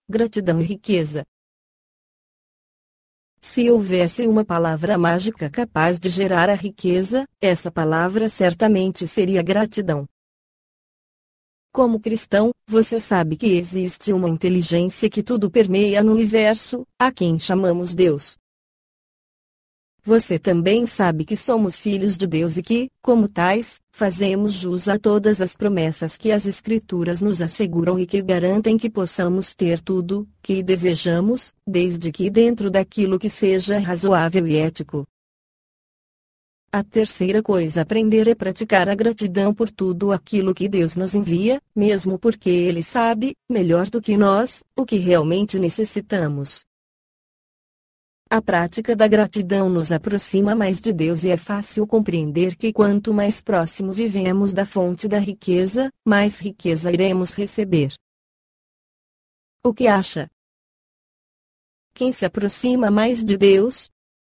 gratidão e riqueza. Se houvesse uma palavra mágica capaz de gerar a riqueza, essa palavra certamente seria gratidão. Como cristão, você sabe que existe uma inteligência que tudo permeia no universo, a quem chamamos Deus. Você também sabe que somos filhos de Deus e que, como tais, fazemos jus a todas as promessas que as Escrituras nos asseguram e que garantem que possamos ter tudo que desejamos, desde que dentro daquilo que seja razoável e ético. A terceira coisa a aprender é praticar a gratidão por tudo aquilo que Deus nos envia, mesmo porque Ele sabe, melhor do que nós, o que realmente necessitamos. A prática da gratidão nos aproxima mais de Deus e é fácil compreender que quanto mais próximo vivemos da fonte da riqueza, mais riqueza iremos receber. O que acha? Quem se aproxima mais de Deus?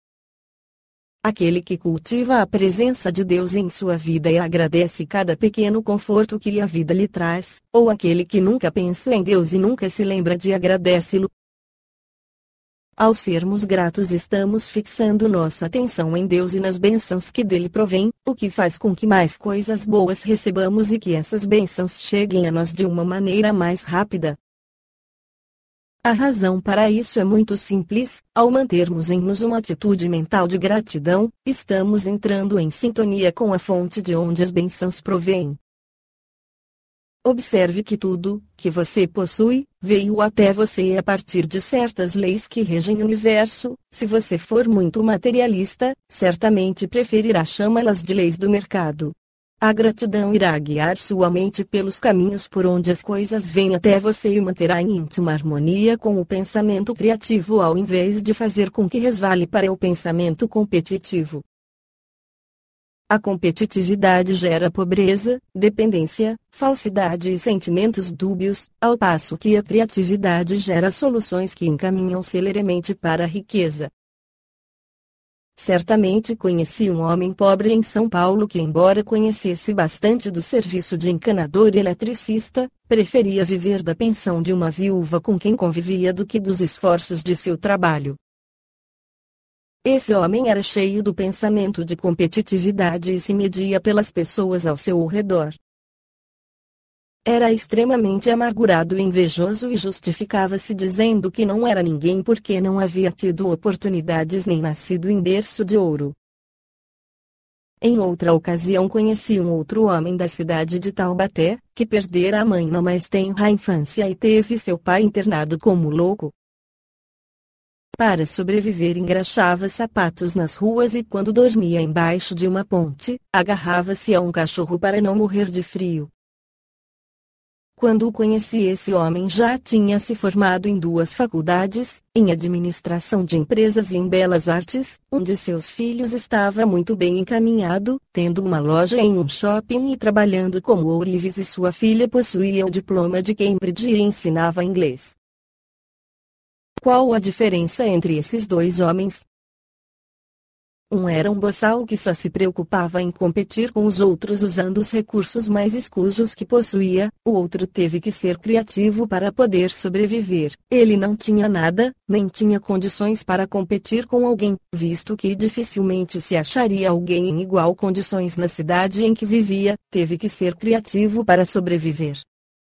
Aquele que cultiva a presença de Deus em sua vida e agradece cada pequeno conforto que a vida lhe traz, ou aquele que nunca pensa em Deus e nunca se lembra de agradecê-lo? Ao sermos gratos estamos fixando nossa atenção em Deus e nas bênçãos que dele provém, o que faz com que mais coisas boas recebamos e que essas bênçãos cheguem a nós de uma maneira mais rápida. A razão para isso é muito simples: ao mantermos em nós uma atitude mental de gratidão, estamos entrando em sintonia com a fonte de onde as bênçãos provêm. Observe que tudo que você possui veio até você a partir de certas leis que regem o universo. Se você for muito materialista, certamente preferirá chamá-las de leis do mercado. A gratidão irá guiar sua mente pelos caminhos por onde as coisas vêm até você e manterá em íntima harmonia com o pensamento criativo ao invés de fazer com que resvale para o pensamento competitivo. A competitividade gera pobreza, dependência, falsidade e sentimentos dúbios, ao passo que a criatividade gera soluções que encaminham celeremente para a riqueza. Certamente conheci um homem pobre em São Paulo que, embora conhecesse bastante do serviço de encanador e eletricista, preferia viver da pensão de uma viúva com quem convivia do que dos esforços de seu trabalho. Esse homem era cheio do pensamento de competitividade e se media pelas pessoas ao seu redor. Era extremamente amargurado e invejoso e justificava-se dizendo que não era ninguém porque não havia tido oportunidades nem nascido em berço de ouro. Em outra ocasião conheci um outro homem da cidade de Taubaté, que perdera a mãe na mais tenra infância e teve seu pai internado como louco. Para sobreviver engraxava sapatos nas ruas e quando dormia embaixo de uma ponte, agarrava-se a um cachorro para não morrer de frio. Quando o conheci, esse homem já tinha se formado em 2 faculdades, em administração de empresas e em belas artes. Um de seus filhos estava muito bem encaminhado, tendo uma loja em um shopping e trabalhando como ourives, e sua filha possuía o diploma de Cambridge e ensinava inglês. Qual a diferença entre esses 2 homens? Um era um boçal que só se preocupava em competir com os outros usando os recursos mais escusos que possuía, o outro teve que ser criativo para poder sobreviver. Ele não tinha nada, nem tinha condições para competir com alguém, visto que dificilmente se acharia alguém em igual condições na cidade em que vivia, teve que ser criativo para sobreviver.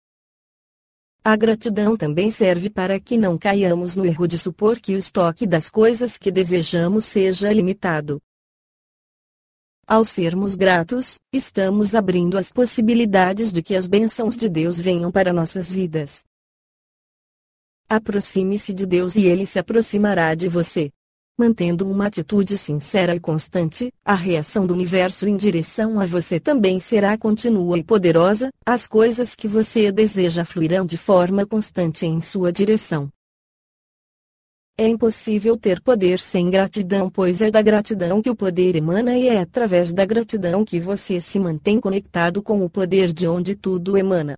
A gratidão também serve para que não caiamos no erro de supor que o estoque das coisas que desejamos seja limitado. Ao sermos gratos, estamos abrindo as possibilidades de que as bênçãos de Deus venham para nossas vidas. Aproxime-se de Deus e Ele se aproximará de você. Mantendo uma atitude sincera e constante, a reação do universo em direção a você também será contínua e poderosa. As coisas que você deseja fluirão de forma constante em sua direção. É impossível ter poder sem gratidão, pois é da gratidão que o poder emana e é através da gratidão que você se mantém conectado com o poder de onde tudo emana.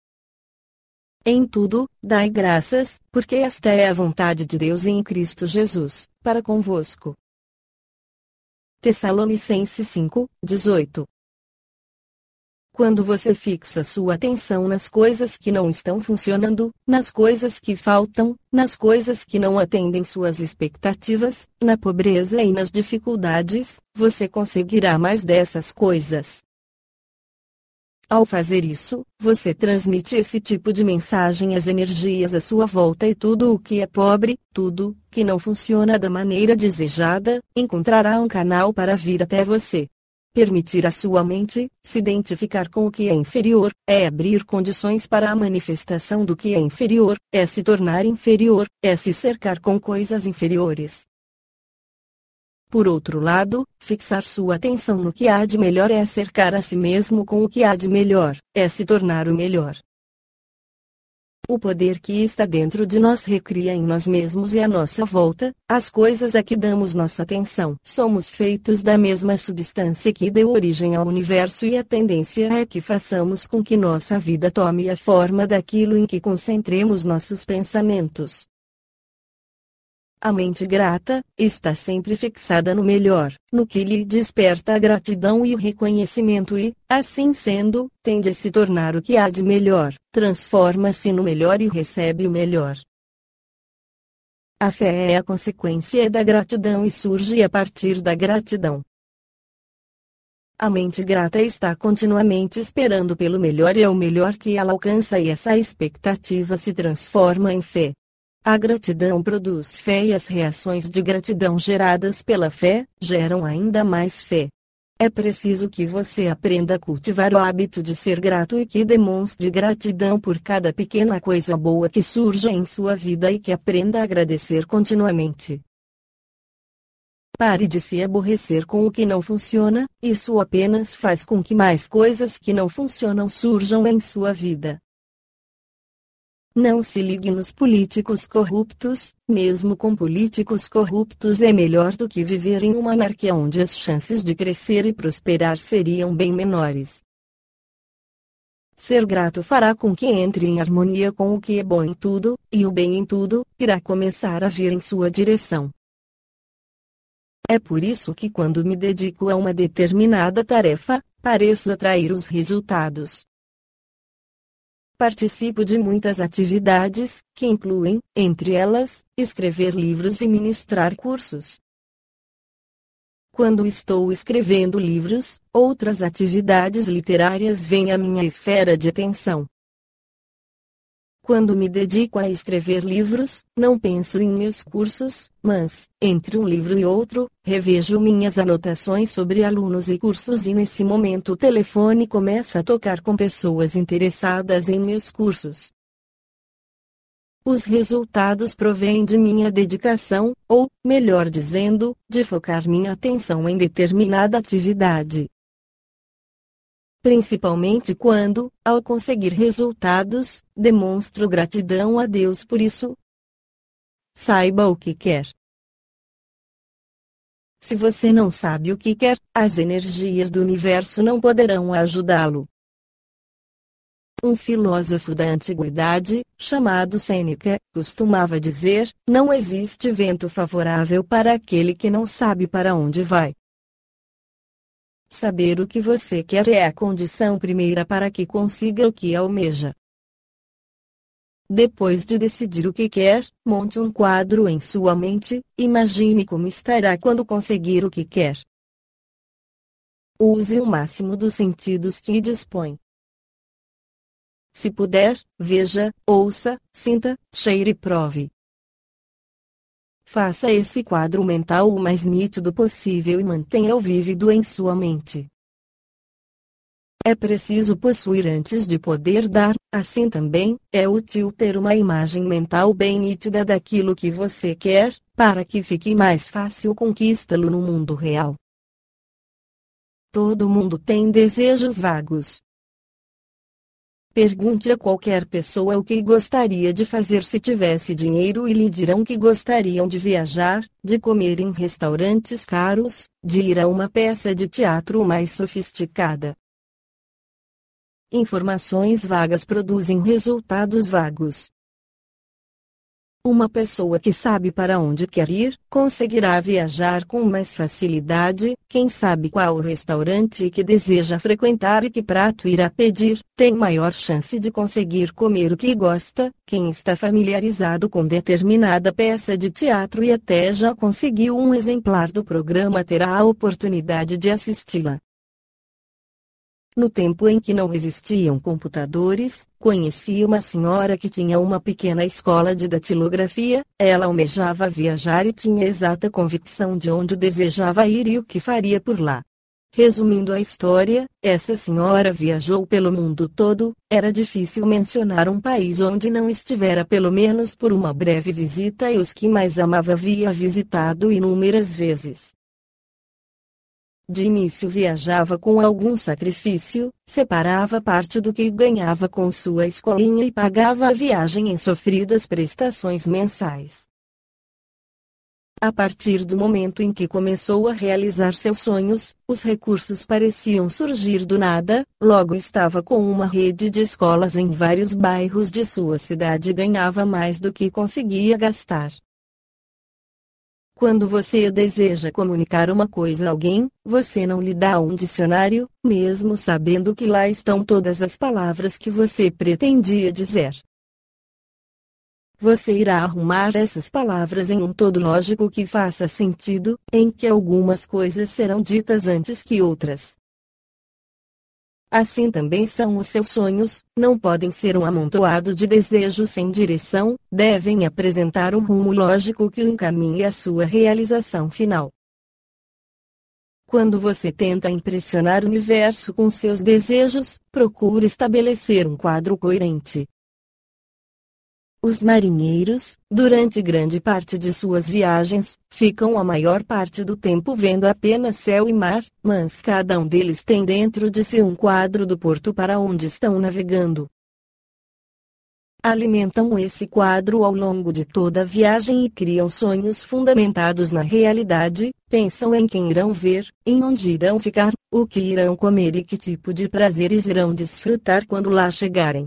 Em tudo, dai graças, porque esta é a vontade de Deus em Cristo Jesus, para convosco. Tessalonicenses 5:18. Quando você fixa sua atenção nas coisas que não estão funcionando, nas coisas que faltam, nas coisas que não atendem suas expectativas, na pobreza e nas dificuldades, você conseguirá mais dessas coisas. Ao fazer isso, você transmite esse tipo de mensagem às energias à sua volta e tudo o que é pobre, tudo que não funciona da maneira desejada, encontrará um canal para vir até você. Permitir à sua mente se identificar com o que é inferior, é abrir condições para a manifestação do que é inferior, é se tornar inferior, é se cercar com coisas inferiores. Por outro lado, fixar sua atenção no que há de melhor é cercar a si mesmo com o que há de melhor, é se tornar o melhor. O poder que está dentro de nós recria em nós mesmos e à nossa volta, as coisas a que damos nossa atenção. Somos feitos da mesma substância que deu origem ao universo e a tendência é que façamos com que nossa vida tome a forma daquilo em que concentremos nossos pensamentos. A mente grata está sempre fixada no melhor, no que lhe desperta a gratidão e o reconhecimento e, assim sendo, tende a se tornar o que há de melhor, transforma-se no melhor e recebe o melhor. A fé é a consequência da gratidão e surge a partir da gratidão. A mente grata está continuamente esperando pelo melhor e é o melhor que ela alcança e essa expectativa se transforma em fé. A gratidão produz fé e as reações de gratidão geradas pela fé, geram ainda mais fé. É preciso que você aprenda a cultivar o hábito de ser grato e que demonstre gratidão por cada pequena coisa boa que surja em sua vida e que aprenda a agradecer continuamente. Pare de se aborrecer com o que não funciona, isso apenas faz com que mais coisas que não funcionam surjam em sua vida. Não se ligue nos políticos corruptos, mesmo com políticos corruptos é melhor do que viver em uma anarquia onde as chances de crescer e prosperar seriam bem menores. Ser grato fará com que entre em harmonia com o que é bom em tudo, e o bem em tudo irá começar a vir em sua direção. É por isso que quando me dedico a uma determinada tarefa, pareço atrair os resultados. Participo de muitas atividades, que incluem, entre elas, escrever livros e ministrar cursos. Quando estou escrevendo livros, outras atividades literárias vêm à minha esfera de atenção. Quando me dedico a escrever livros, não penso em meus cursos, mas, entre um livro e outro, revejo minhas anotações sobre alunos e cursos e nesse momento o telefone começa a tocar com pessoas interessadas em meus cursos. Os resultados provêm de minha dedicação, ou, melhor dizendo, de focar minha atenção em determinada atividade. Principalmente quando, ao conseguir resultados, demonstro gratidão a Deus por isso. Saiba o que quer. Se você não sabe o que quer, as energias do universo não poderão ajudá-lo. Um filósofo da antiguidade, chamado Sêneca, costumava dizer: não existe vento favorável para aquele que não sabe para onde vai. Saber o que você quer é a condição primeira para que consiga o que almeja. Depois de decidir o que quer, monte um quadro em sua mente, imagine como estará quando conseguir o que quer. Use o máximo dos sentidos que dispõe. Se puder, veja, ouça, sinta, cheire e prove. Faça esse quadro mental o mais nítido possível e mantenha-o vívido em sua mente. É preciso possuir antes de poder dar, assim também, é útil ter uma imagem mental bem nítida daquilo que você quer, para que fique mais fácil conquistá-lo no mundo real. Todo mundo tem desejos vagos. Pergunte a qualquer pessoa o que gostaria de fazer se tivesse dinheiro e lhe dirão que gostariam de viajar, de comer em restaurantes caros, de ir a uma peça de teatro mais sofisticada. Informações vagas produzem resultados vagos. Uma pessoa que sabe para onde quer ir, conseguirá viajar com mais facilidade. Quem sabe qual o restaurante que deseja frequentar e que prato irá pedir, tem maior chance de conseguir comer o que gosta. Quem está familiarizado com determinada peça de teatro e até já conseguiu um exemplar do programa terá a oportunidade de assisti-la. No tempo em que não existiam computadores, conheci uma senhora que tinha uma pequena escola de datilografia. Ela almejava viajar e tinha exata convicção de onde desejava ir e o que faria por lá. Resumindo a história, essa senhora viajou pelo mundo todo. Era difícil mencionar um país onde não estivera pelo menos por uma breve visita, e os que mais amava havia visitado inúmeras vezes. De início viajava com algum sacrifício, separava parte do que ganhava com sua escolinha e pagava a viagem em sofridas prestações mensais. A partir do momento em que começou a realizar seus sonhos, os recursos pareciam surgir do nada. Logo estava com uma rede de escolas em vários bairros de sua cidade e ganhava mais do que conseguia gastar. Quando você deseja comunicar uma coisa a alguém, você não lhe dá um dicionário, mesmo sabendo que lá estão todas as palavras que você pretendia dizer. Você irá arrumar essas palavras em um todo lógico que faça sentido, em que algumas coisas serão ditas antes que outras. Assim também são os seus sonhos, não podem ser um amontoado de desejos sem direção, devem apresentar um rumo lógico que o encaminhe à sua realização final. Quando você tenta impressionar o universo com seus desejos, procure estabelecer um quadro coerente. Os marinheiros, durante grande parte de suas viagens, ficam a maior parte do tempo vendo apenas céu e mar, mas cada um deles tem dentro de si um quadro do porto para onde estão navegando. Alimentam esse quadro ao longo de toda a viagem e criam sonhos fundamentados na realidade. Pensam em quem irão ver, em onde irão ficar, o que irão comer e que tipo de prazeres irão desfrutar quando lá chegarem.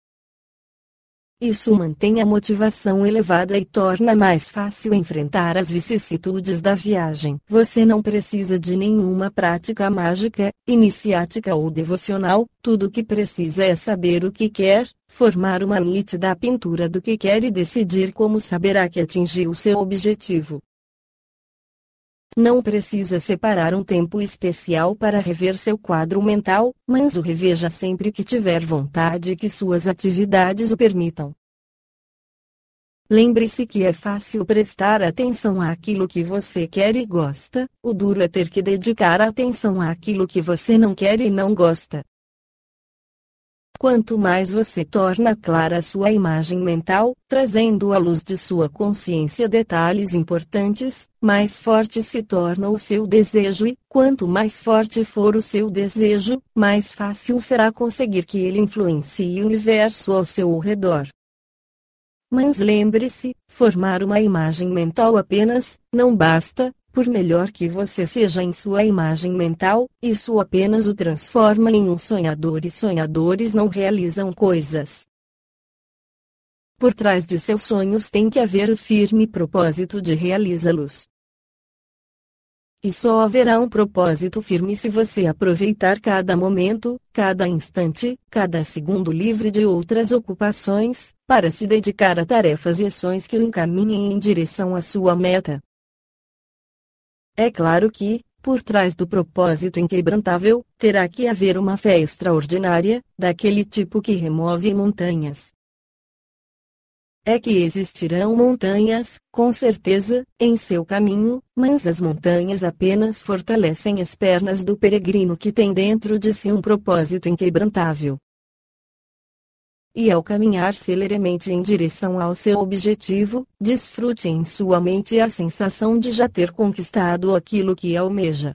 Isso mantém a motivação elevada e torna mais fácil enfrentar as vicissitudes da viagem. Você não precisa de nenhuma prática mágica, iniciática ou devocional. Tudo o que precisa é saber o que quer, formar uma nítida pintura do que quer e decidir como saberá que atingiu seu objetivo. Não precisa separar um tempo especial para rever seu quadro mental, mas o reveja sempre que tiver vontade e que suas atividades o permitam. Lembre-se que é fácil prestar atenção àquilo que você quer e gosta, o duro é ter que dedicar atenção àquilo que você não quer e não gosta. Quanto mais você torna clara a sua imagem mental, trazendo à luz de sua consciência detalhes importantes, mais forte se torna o seu desejo e, quanto mais forte for o seu desejo, mais fácil será conseguir que ele influencie o universo ao seu redor. Mas lembre-se, formar uma imagem mental apenas, não basta. Por melhor que você seja em sua imagem mental, isso apenas o transforma em um sonhador e sonhadores não realizam coisas. Por trás de seus sonhos tem que haver o firme propósito de realizá-los. E só haverá um propósito firme se você aproveitar cada momento, cada instante, cada segundo livre de outras ocupações, para se dedicar a tarefas e ações que o encaminhem em direção à sua meta. É claro que, por trás do propósito inquebrantável, terá que haver uma fé extraordinária, daquele tipo que remove montanhas. É que existirão montanhas, com certeza, em seu caminho, mas as montanhas apenas fortalecem as pernas do peregrino que tem dentro de si um propósito inquebrantável. E ao caminhar celeremente em direção ao seu objetivo, desfrute em sua mente a sensação de já ter conquistado aquilo que almeja.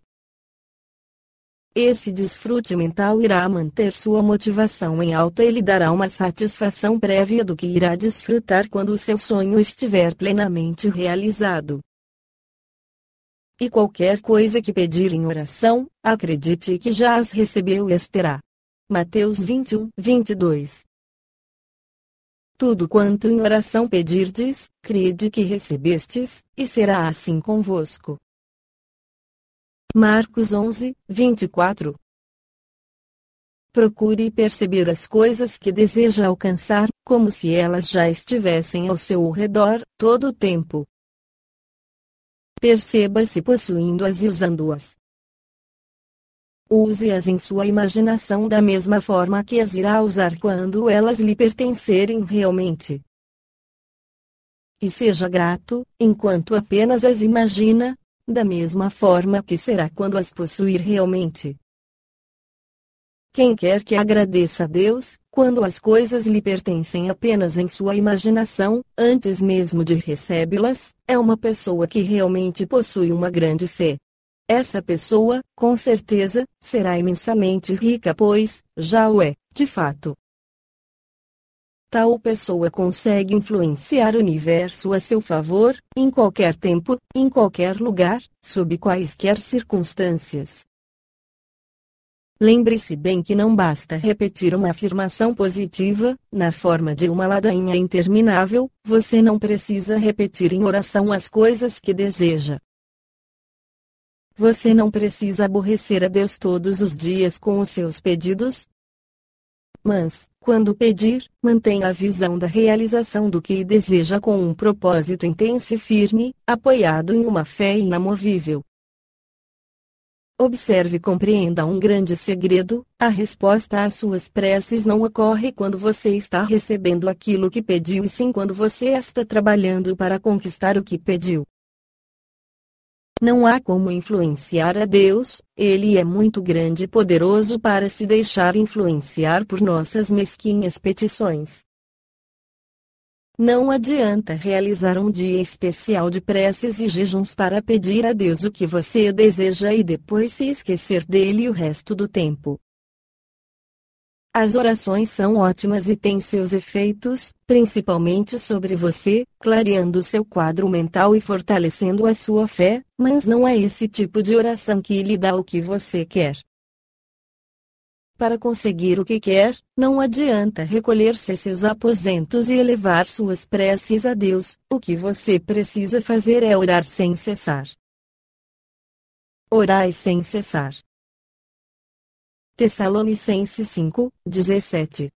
Esse desfrute mental irá manter sua motivação em alta e lhe dará uma satisfação prévia do que irá desfrutar quando o seu sonho estiver plenamente realizado. E qualquer coisa que pedir em oração, acredite que já as recebeu e as terá. Mateus 21, 22. tudo quanto em oração pedirdes, crede que recebestes, e será assim convosco. Marcos 11, 24. Procure perceber as coisas que deseja alcançar, como se elas já estivessem ao seu redor, todo o tempo. Perceba-se possuindo-as e usando-as. Use-as em sua imaginação da mesma forma que as irá usar quando elas lhe pertencerem realmente. E seja grato, enquanto apenas as imagina, da mesma forma que será quando as possuir realmente. Quem quer que agradeça a Deus, quando as coisas lhe pertencem apenas em sua imaginação, antes mesmo de recebê-las, é uma pessoa que realmente possui uma grande fé. Essa pessoa, com certeza, será imensamente rica pois, já o é, de fato. Tal pessoa consegue influenciar o universo a seu favor, em qualquer tempo, em qualquer lugar, sob quaisquer circunstâncias. Lembre-se bem que não basta repetir uma afirmação positiva, na forma de uma ladainha interminável, você não precisa repetir em oração as coisas que deseja. Você não precisa aborrecer a Deus todos os dias com os seus pedidos. Mas, quando pedir, mantenha a visão da realização do que deseja com um propósito intenso e firme, apoiado em uma fé inamovível. Observe e compreenda um grande segredo: a resposta às suas preces não ocorre quando você está recebendo aquilo que pediu e sim quando você está trabalhando para conquistar o que pediu. Não há como influenciar a Deus, Ele é muito grande e poderoso para se deixar influenciar por nossas mesquinhas petições. Não adianta realizar um dia especial de preces e jejuns para pedir a Deus o que você deseja e depois se esquecer dele o resto do tempo. As orações são ótimas e têm seus efeitos, principalmente sobre você, clareando seu quadro mental e fortalecendo a sua fé, mas não é esse tipo de oração que lhe dá o que você quer. Para conseguir o que quer, não adianta recolher-se a seus aposentos e elevar suas preces a Deus, o que você precisa fazer é orar sem cessar. Orai sem cessar. Tessalonicenses 5, 17.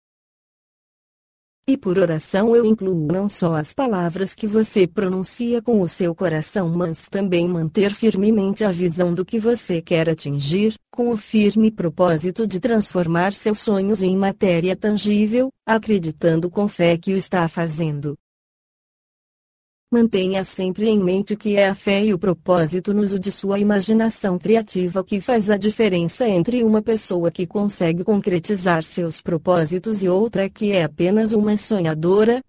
E por oração eu incluo não só as palavras que você pronuncia com o seu coração, mas também manter firmemente a visão do que você quer atingir, com o firme propósito de transformar seus sonhos em matéria tangível, acreditando com fé que o está fazendo. Mantenha sempre em mente que é a fé e o propósito no uso de sua imaginação criativa que faz a diferença entre uma pessoa que consegue concretizar seus propósitos e outra que é apenas uma sonhadora.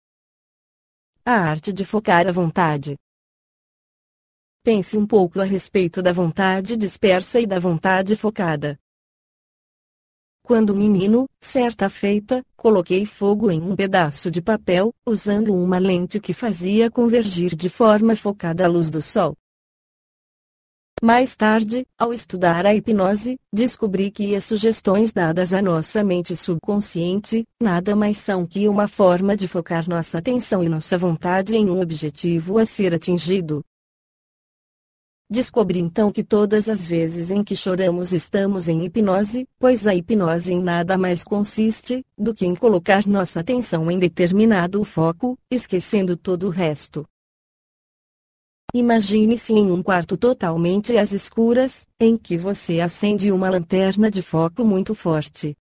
A arte de focar a vontade. Pense um pouco a respeito da vontade dispersa e da vontade focada. Quando menino, certa feita, coloquei fogo em um pedaço de papel, usando uma lente que fazia convergir de forma focada a luz do sol. Mais tarde, ao estudar a hipnose, descobri que as sugestões dadas à nossa mente subconsciente, nada mais são que uma forma de focar nossa atenção e nossa vontade em um objetivo a ser atingido. Descobri então que todas as vezes em que choramos estamos em hipnose, pois a hipnose em nada mais consiste do que em colocar nossa atenção em determinado foco, esquecendo todo o resto. Imagine-se em um quarto totalmente às escuras, em que você acende uma lanterna de foco muito forte.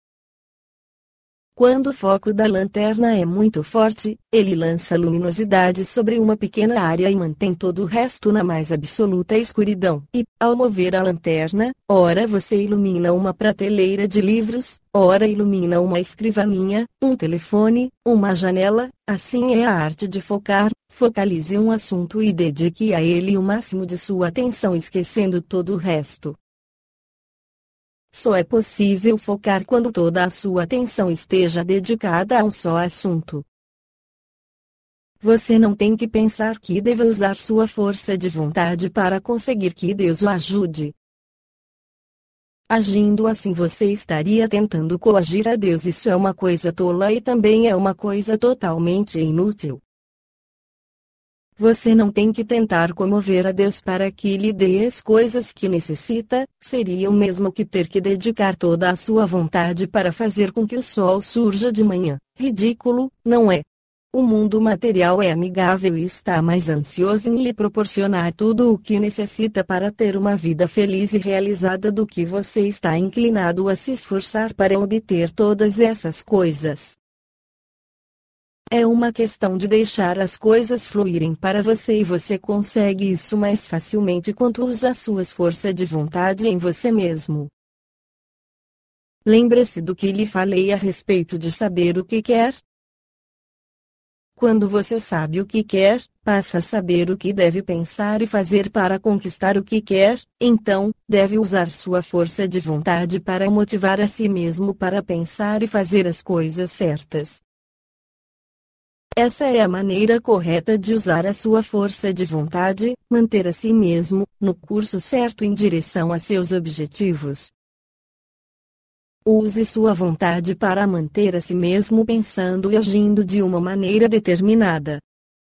Quando o foco da lanterna é muito forte, ele lança luminosidade sobre uma pequena área e mantém todo o resto na mais absoluta escuridão. E, ao mover a lanterna, ora você ilumina uma prateleira de livros, ora ilumina uma escrivaninha, um telefone, uma janela. Assim é a arte de focar. Focalize um assunto e dedique a ele o máximo de sua atenção esquecendo todo o resto. Só é possível focar quando toda a sua atenção esteja dedicada a um só assunto. Você não tem que pensar que deve usar sua força de vontade para conseguir que Deus o ajude. Agindo assim você estaria tentando coagir a Deus. Isso é uma coisa tola e também é uma coisa totalmente inútil. Você não tem que tentar comover a Deus para que lhe dê as coisas que necessita, seria o mesmo que ter que dedicar toda a sua vontade para fazer com que o sol surja de manhã. Ridículo, não é? O mundo material é amigável e está mais ansioso em lhe proporcionar tudo o que necessita para ter uma vida feliz e realizada do que você está inclinado a se esforçar para obter todas essas coisas. É uma questão de deixar as coisas fluírem para você e você consegue isso mais facilmente quando usa suas forças de vontade em você mesmo. Lembre-se do que lhe falei a respeito de saber o que quer. Quando você sabe o que quer, passa a saber o que deve pensar e fazer para conquistar o que quer, então, deve usar sua força de vontade para motivar a si mesmo para pensar e fazer as coisas certas. Essa é a maneira correta de usar a sua força de vontade, manter a si mesmo, no curso certo em direção a seus objetivos. Use sua vontade para manter a si mesmo pensando e agindo de uma maneira determinada.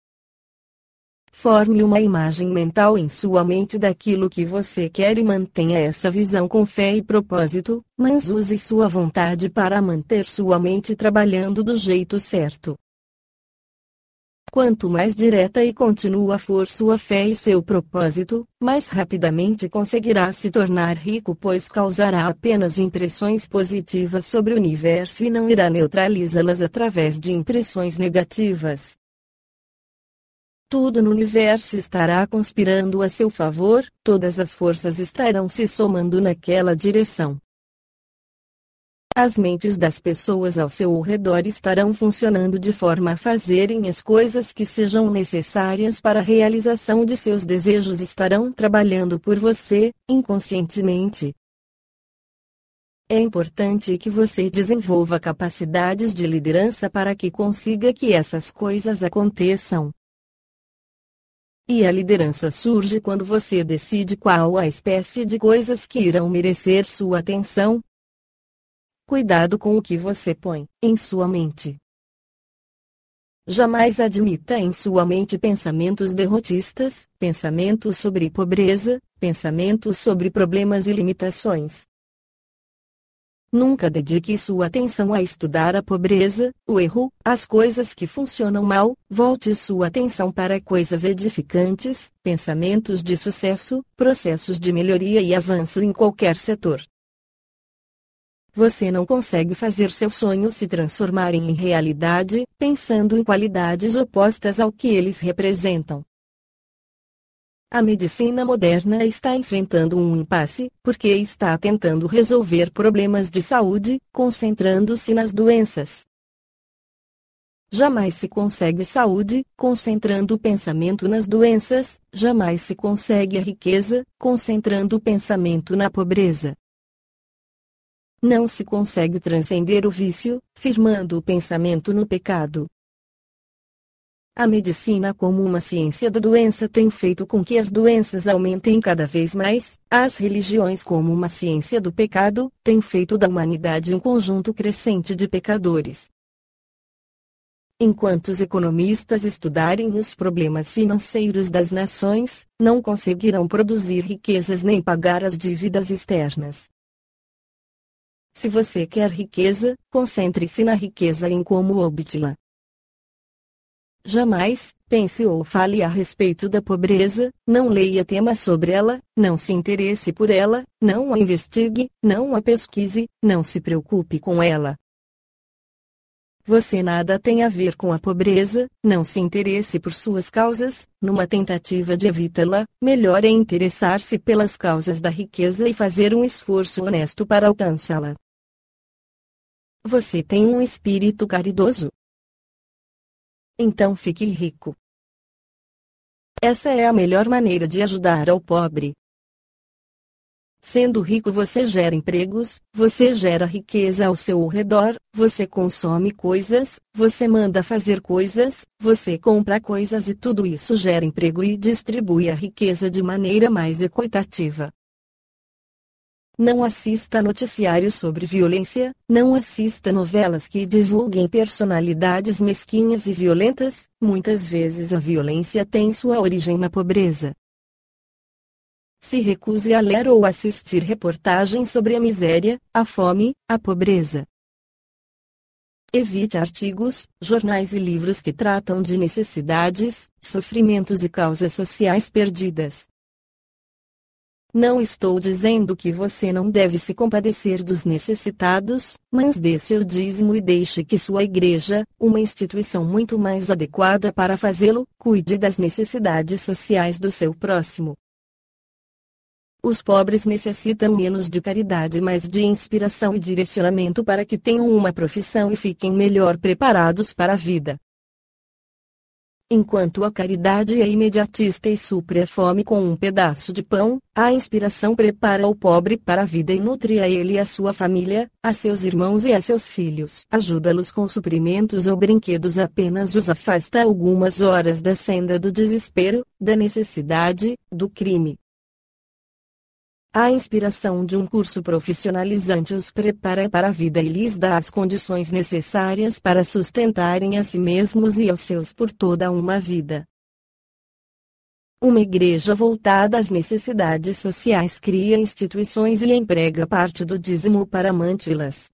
Forme uma imagem mental em sua mente daquilo que você quer e mantenha essa visão com fé e propósito, mas use sua vontade para manter sua mente trabalhando do jeito certo. Quanto mais direta e contínua for sua fé e seu propósito, mais rapidamente conseguirá se tornar rico, pois causará apenas impressões positivas sobre o universo e não irá neutralizá-las através de impressões negativas. Tudo no universo estará conspirando a seu favor, todas as forças estarão se somando naquela direção. As mentes das pessoas ao seu redor estarão funcionando de forma a fazerem as coisas que sejam necessárias para a realização de seus desejos, estarão trabalhando por você, inconscientemente. É importante que você desenvolva capacidades de liderança para que consiga que essas coisas aconteçam. E a liderança surge quando você decide qual a espécie de coisas que irão merecer sua atenção. Cuidado com o que você põe em sua mente. Jamais admita em sua mente pensamentos derrotistas, pensamentos sobre pobreza, pensamentos sobre problemas e limitações. Nunca dedique sua atenção a estudar a pobreza, o erro, as coisas que funcionam mal. Volte sua atenção para coisas edificantes, pensamentos de sucesso, processos de melhoria e avanço em qualquer setor. Você não consegue fazer seus sonhos se transformarem em realidade, pensando em qualidades opostas ao que eles representam. A medicina moderna está enfrentando um impasse, porque está tentando resolver problemas de saúde, concentrando-se nas doenças. Jamais se consegue saúde, concentrando o pensamento nas doenças, jamais se consegue a riqueza, concentrando o pensamento na pobreza. Não se consegue transcender o vício, firmando o pensamento no pecado. A medicina como uma ciência da doença tem feito com que as doenças aumentem cada vez mais, as religiões como uma ciência do pecado, têm feito da humanidade um conjunto crescente de pecadores. Enquanto os economistas estudarem os problemas financeiros das nações, não conseguirão produzir riquezas nem pagar as dívidas externas. Se você quer riqueza, concentre-se na riqueza em como obtê-la. Jamais pense ou fale a respeito da pobreza, não leia temas sobre ela, não se interesse por ela, não a investigue, não a pesquise, não se preocupe com ela. Você nada tem a ver com a pobreza, não se interesse por suas causas, numa tentativa de evitá-la, melhor é interessar-se pelas causas da riqueza e fazer um esforço honesto para alcançá-la. Você tem um espírito caridoso? Então fique rico. Essa é a melhor maneira de ajudar ao pobre. Sendo rico você gera empregos, você gera riqueza ao seu redor, você consome coisas, você manda fazer coisas, você compra coisas e tudo isso gera emprego e distribui a riqueza de maneira mais equitativa. Não assista noticiários sobre violência, não assista novelas que divulguem personalidades mesquinhas e violentas. Muitas vezes a violência tem sua origem na pobreza. Se recuse a ler ou assistir reportagens sobre a miséria, a fome, a pobreza. Evite artigos, jornais e livros que tratam de necessidades, sofrimentos e causas sociais perdidas. Não estou dizendo que você não deve se compadecer dos necessitados, mas dê seu dízimo e deixe que sua igreja, uma instituição muito mais adequada para fazê-lo, cuide das necessidades sociais do seu próximo. Os pobres necessitam menos de caridade, mais de inspiração e direcionamento para que tenham uma profissão e fiquem melhor preparados para a vida. Enquanto a caridade é imediatista e supre a fome com um pedaço de pão, a inspiração prepara o pobre para a vida e nutre a ele e a sua família, a seus irmãos e a seus filhos. Ajuda-los com suprimentos ou brinquedos, apenas os afasta algumas horas da senda do desespero, da necessidade, do crime. A inspiração de um curso profissionalizante os prepara para a vida e lhes dá as condições necessárias para sustentarem a si mesmos e aos seus por toda uma vida. Uma igreja voltada às necessidades sociais cria instituições e emprega parte do dízimo para mantê-las.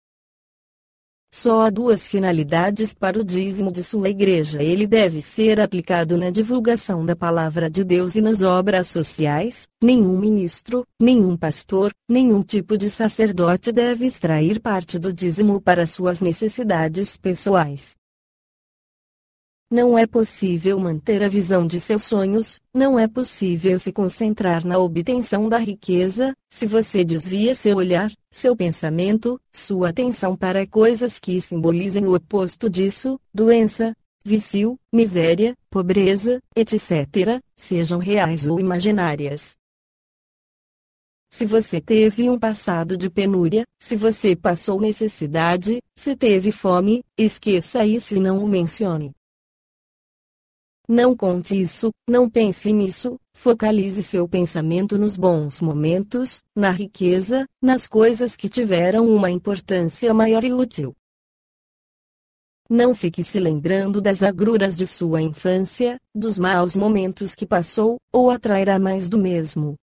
Só há duas finalidades para o dízimo de sua igreja. Ele deve ser aplicado na divulgação da palavra de Deus e nas obras sociais. Nenhum ministro, nenhum pastor, nenhum tipo de sacerdote deve extrair parte do dízimo para suas necessidades pessoais. Não é possível manter a visão de seus sonhos, não é possível se concentrar na obtenção da riqueza, se você desvia seu olhar, seu pensamento, sua atenção para coisas que simbolizem o oposto disso, doença, vício, miséria, pobreza, etc., sejam reais ou imaginárias. Se você teve um passado de penúria, se você passou necessidade, se teve fome, esqueça isso e não o mencione. Não conte isso, não pense nisso, focalize seu pensamento nos bons momentos, na riqueza, nas coisas que tiveram uma importância maior e útil. Não fique se lembrando das agruras de sua infância, dos maus momentos que passou, ou atrairá mais do mesmo.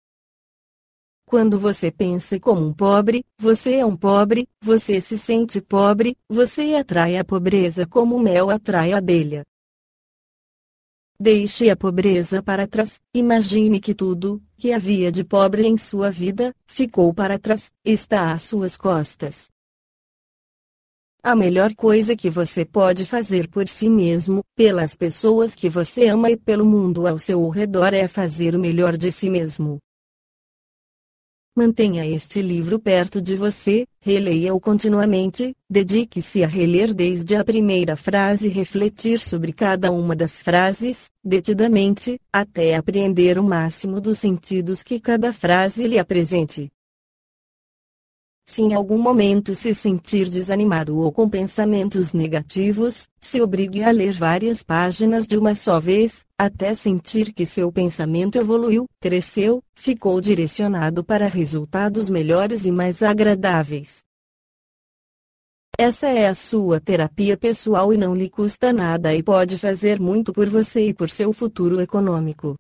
Quando você pensa como um pobre, você é um pobre, você se sente pobre, você atrai a pobreza como o mel atrai a abelha. Deixe a pobreza para trás, imagine que tudo, que havia de pobre em sua vida, ficou para trás, está às suas costas. A melhor coisa que você pode fazer por si mesmo, pelas pessoas que você ama e pelo mundo ao seu redor é fazer o melhor de si mesmo. Mantenha este livro perto de você, releia-o continuamente, dedique-se a reler desde a primeira frase e refletir sobre cada uma das frases, detidamente, até apreender o máximo dos sentidos que cada frase lhe apresente. Se em algum momento se sentir desanimado ou com pensamentos negativos, se obrigue a ler várias páginas de uma só vez, até sentir que seu pensamento evoluiu, cresceu, ficou direcionado para resultados melhores e mais agradáveis. Essa é a sua terapia pessoal e não lhe custa nada e pode fazer muito por você e por seu futuro econômico.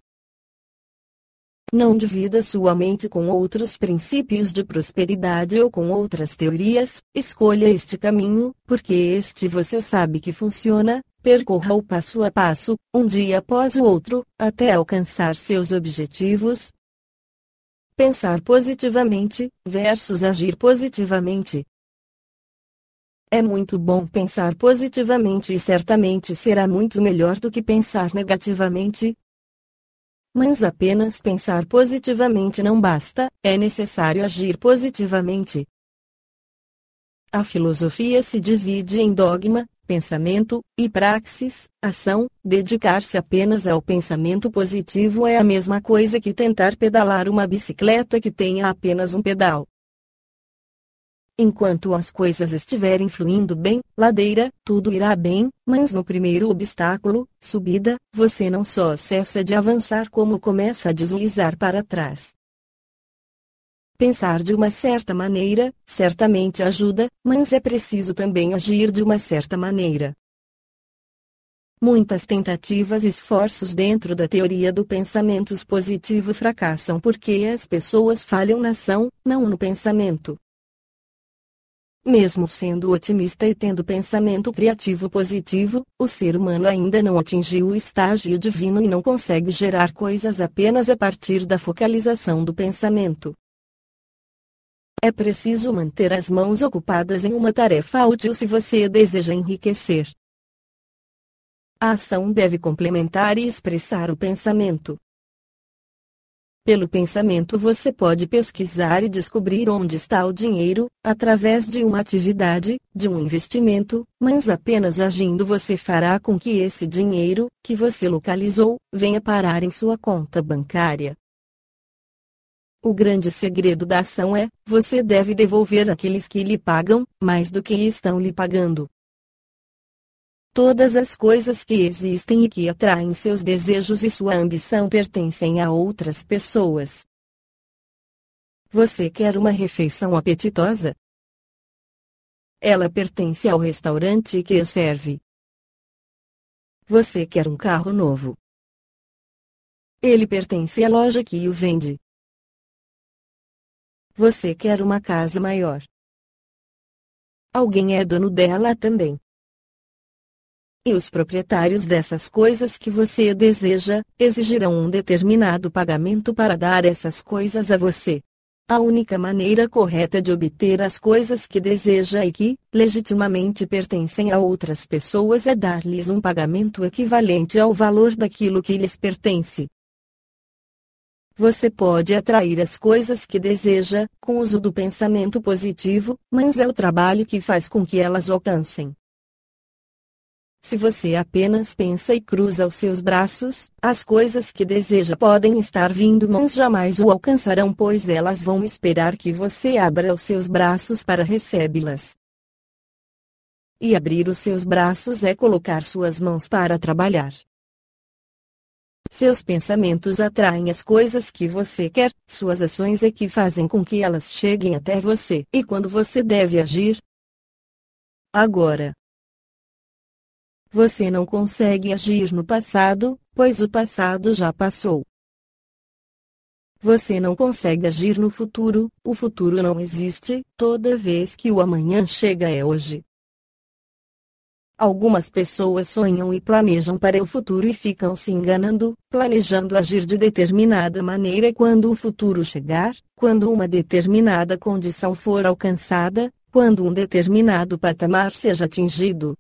Não divida sua mente com outros princípios de prosperidade ou com outras teorias, escolha este caminho, porque este você sabe que funciona, percorra-o passo a passo, um dia após o outro, até alcançar seus objetivos. Pensar positivamente, versus agir positivamente. É muito bom pensar positivamente e certamente será muito melhor do que pensar negativamente. Mas apenas pensar positivamente não basta, é necessário agir positivamente. A filosofia se divide em dogma, pensamento, e praxis, ação. Dedicar-se apenas ao pensamento positivo é a mesma coisa que tentar pedalar uma bicicleta que tenha apenas um pedal. Enquanto as coisas estiverem fluindo bem, ladeira, tudo irá bem, mas no primeiro obstáculo, subida, você não só cessa de avançar como começa a deslizar para trás. Pensar de uma certa maneira, certamente ajuda, mas é preciso também agir de uma certa maneira. Muitas tentativas e esforços dentro da teoria do pensamento positivo fracassam porque as pessoas falham na ação, não no pensamento. Mesmo sendo otimista e tendo pensamento criativo positivo, o ser humano ainda não atingiu o estágio divino e não consegue gerar coisas apenas a partir da focalização do pensamento. É preciso manter as mãos ocupadas em uma tarefa útil se você deseja enriquecer. A ação deve complementar e expressar o pensamento. Pelo pensamento você pode pesquisar e descobrir onde está o dinheiro, através de uma atividade, de um investimento, mas apenas agindo você fará com que esse dinheiro, que você localizou, venha parar em sua conta bancária. O grande segredo da ação é, você deve devolver àqueles que lhe pagam, mais do que estão lhe pagando. Todas as coisas que existem e que atraem seus desejos e sua ambição pertencem a outras pessoas. Você quer uma refeição apetitosa? Ela pertence ao restaurante que a serve. Você quer um carro novo? Ele pertence à loja que o vende. Você quer uma casa maior? Alguém é dono dela também. E os proprietários dessas coisas que você deseja, exigirão um determinado pagamento para dar essas coisas a você. A única maneira correta de obter as coisas que deseja e que, legitimamente pertencem a outras pessoas é dar-lhes um pagamento equivalente ao valor daquilo que lhes pertence. Você pode atrair as coisas que deseja, com o uso do pensamento positivo, mas é o trabalho que faz com que elas o alcancem. Se você apenas pensa e cruza os seus braços, as coisas que deseja podem estar vindo, mas jamais o alcançarão, pois elas vão esperar que você abra os seus braços para recebê-las. E abrir os seus braços é colocar suas mãos para trabalhar. Seus pensamentos atraem as coisas que você quer, suas ações é que fazem com que elas cheguem até você. E quando você deve agir? Agora. Você não consegue agir no passado, pois o passado já passou. Você não consegue agir no futuro, o futuro não existe, toda vez que o amanhã chega é hoje. Algumas pessoas sonham e planejam para o futuro e ficam se enganando, planejando agir de determinada maneira e quando o futuro chegar, quando uma determinada condição for alcançada, quando um determinado patamar seja atingido.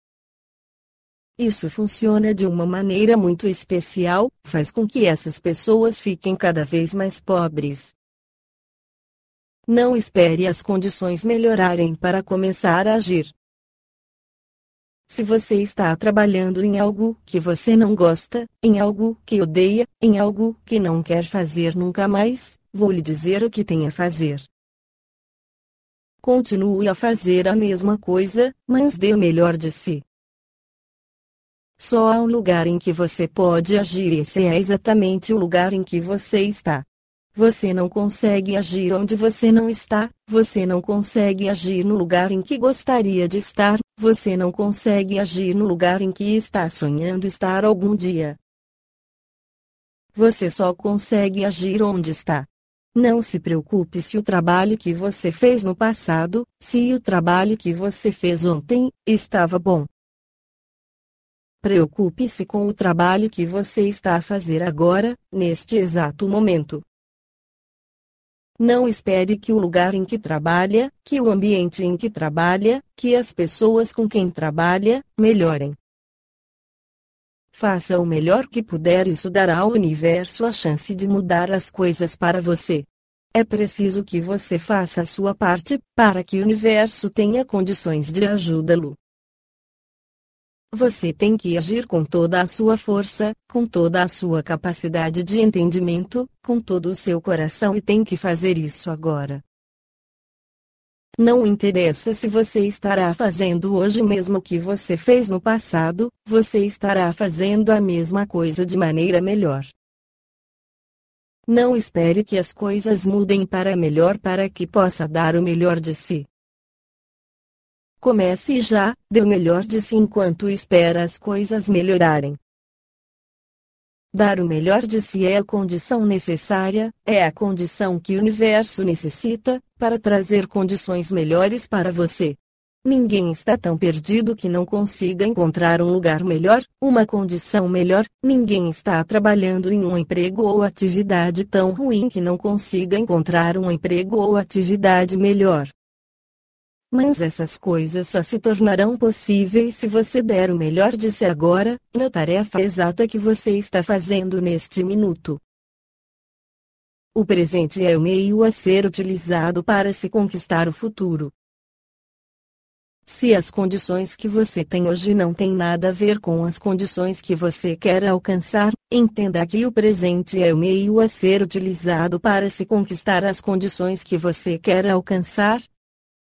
Isso funciona de uma maneira muito especial, faz com que essas pessoas fiquem cada vez mais pobres. Não espere as condições melhorarem para começar a agir. Se você está trabalhando em algo que você não gosta, em algo que odeia, em algo que não quer fazer nunca mais, vou lhe dizer o que tem a fazer. Continue a fazer a mesma coisa, mas dê o melhor de si. Só há um lugar em que você pode agir e esse é exatamente o lugar em que você está. Você não consegue agir onde você não está, você não consegue agir no lugar em que gostaria de estar, você não consegue agir no lugar em que está sonhando estar algum dia. Você só consegue agir onde está. Não se preocupe se o trabalho que você fez no passado, se o trabalho que você fez ontem, estava bom. Preocupe-se com o trabalho que você está a fazer agora, neste exato momento. Não espere que o lugar em que trabalha, que o ambiente em que trabalha, que as pessoas com quem trabalha, melhorem. Faça o melhor que puder e isso dará ao universo a chance de mudar as coisas para você. É preciso que você faça a sua parte, para que o universo tenha condições de ajudá-lo. Você tem que agir com toda a sua força, com toda a sua capacidade de entendimento, com todo o seu coração e tem que fazer isso agora. Não interessa se você estará fazendo hoje o mesmo que você fez no passado, você estará fazendo a mesma coisa de maneira melhor. Não espere que as coisas mudem para melhor para que possa dar o melhor de si. Comece já, dê o melhor de si enquanto espera as coisas melhorarem. Dar o melhor de si é a condição necessária, é a condição que o universo necessita, para trazer condições melhores para você. Ninguém está tão perdido que não consiga encontrar um lugar melhor, uma condição melhor, ninguém está trabalhando em um emprego ou atividade tão ruim que não consiga encontrar um emprego ou atividade melhor. Mas essas coisas só se tornarão possíveis se você der o melhor de si agora, na tarefa exata que você está fazendo neste minuto. O presente é o meio a ser utilizado para se conquistar o futuro. Se as condições que você tem hoje não têm nada a ver com as condições que você quer alcançar, entenda que o presente é o meio a ser utilizado para se conquistar as condições que você quer alcançar,